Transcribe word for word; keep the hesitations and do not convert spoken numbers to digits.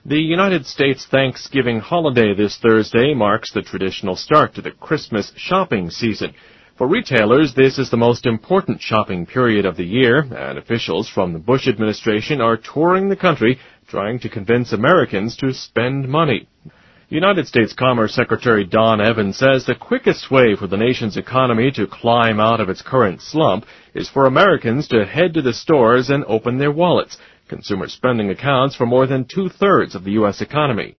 The United States Thanksgiving holiday this Thursday marks the traditional start to the Christmas shopping season. For retailers, this is the most important shopping period of the year, and officials from the Bush administration are touring the country trying to convince Americans to spend money. United States Commerce Secretary Don Evans says the quickest way for the nation's economy to climb out of its current slump is for Americans to head to the stores and open their wallets. Consumer spending accounts for more than two-thirds of the U S economy.